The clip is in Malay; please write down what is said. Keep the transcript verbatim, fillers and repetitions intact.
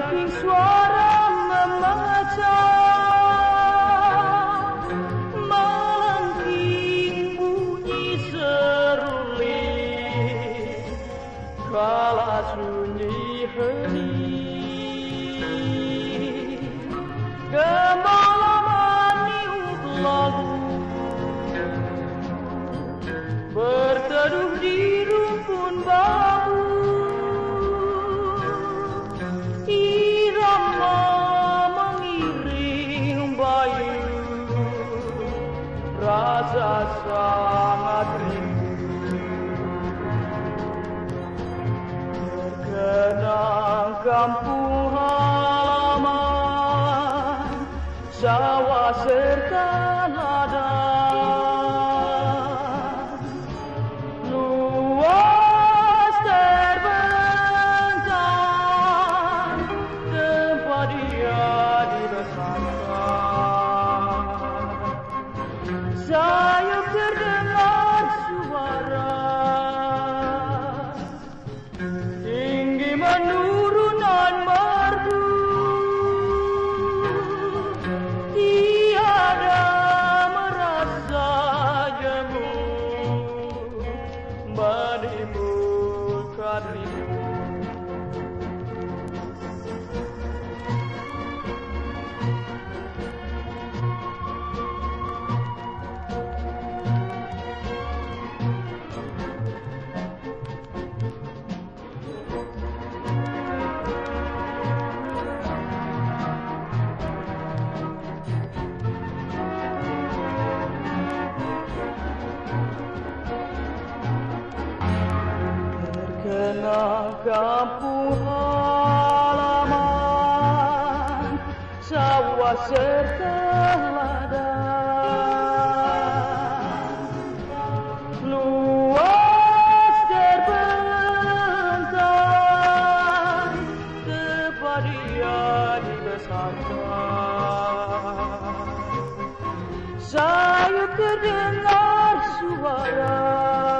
Saking suara memecah, melengking bunyi seruling, kala sunyi hening, gembala meniup lalu, berteduh di rumpun bambu. Irama mengiring bayu, rasa sangat rindu. Terkenang kampung halaman, sawah serta ladang, luas terbentang, tempat dia dibesarkan. Sayup terdengar suara tinggi menurunan merdu, tiada merasa jemu, menimbulkan rindu. Terkenang kampung halaman, sawah serta ladang, luas terbentang, tempat dia dibesarkan. Sayup terdengar suara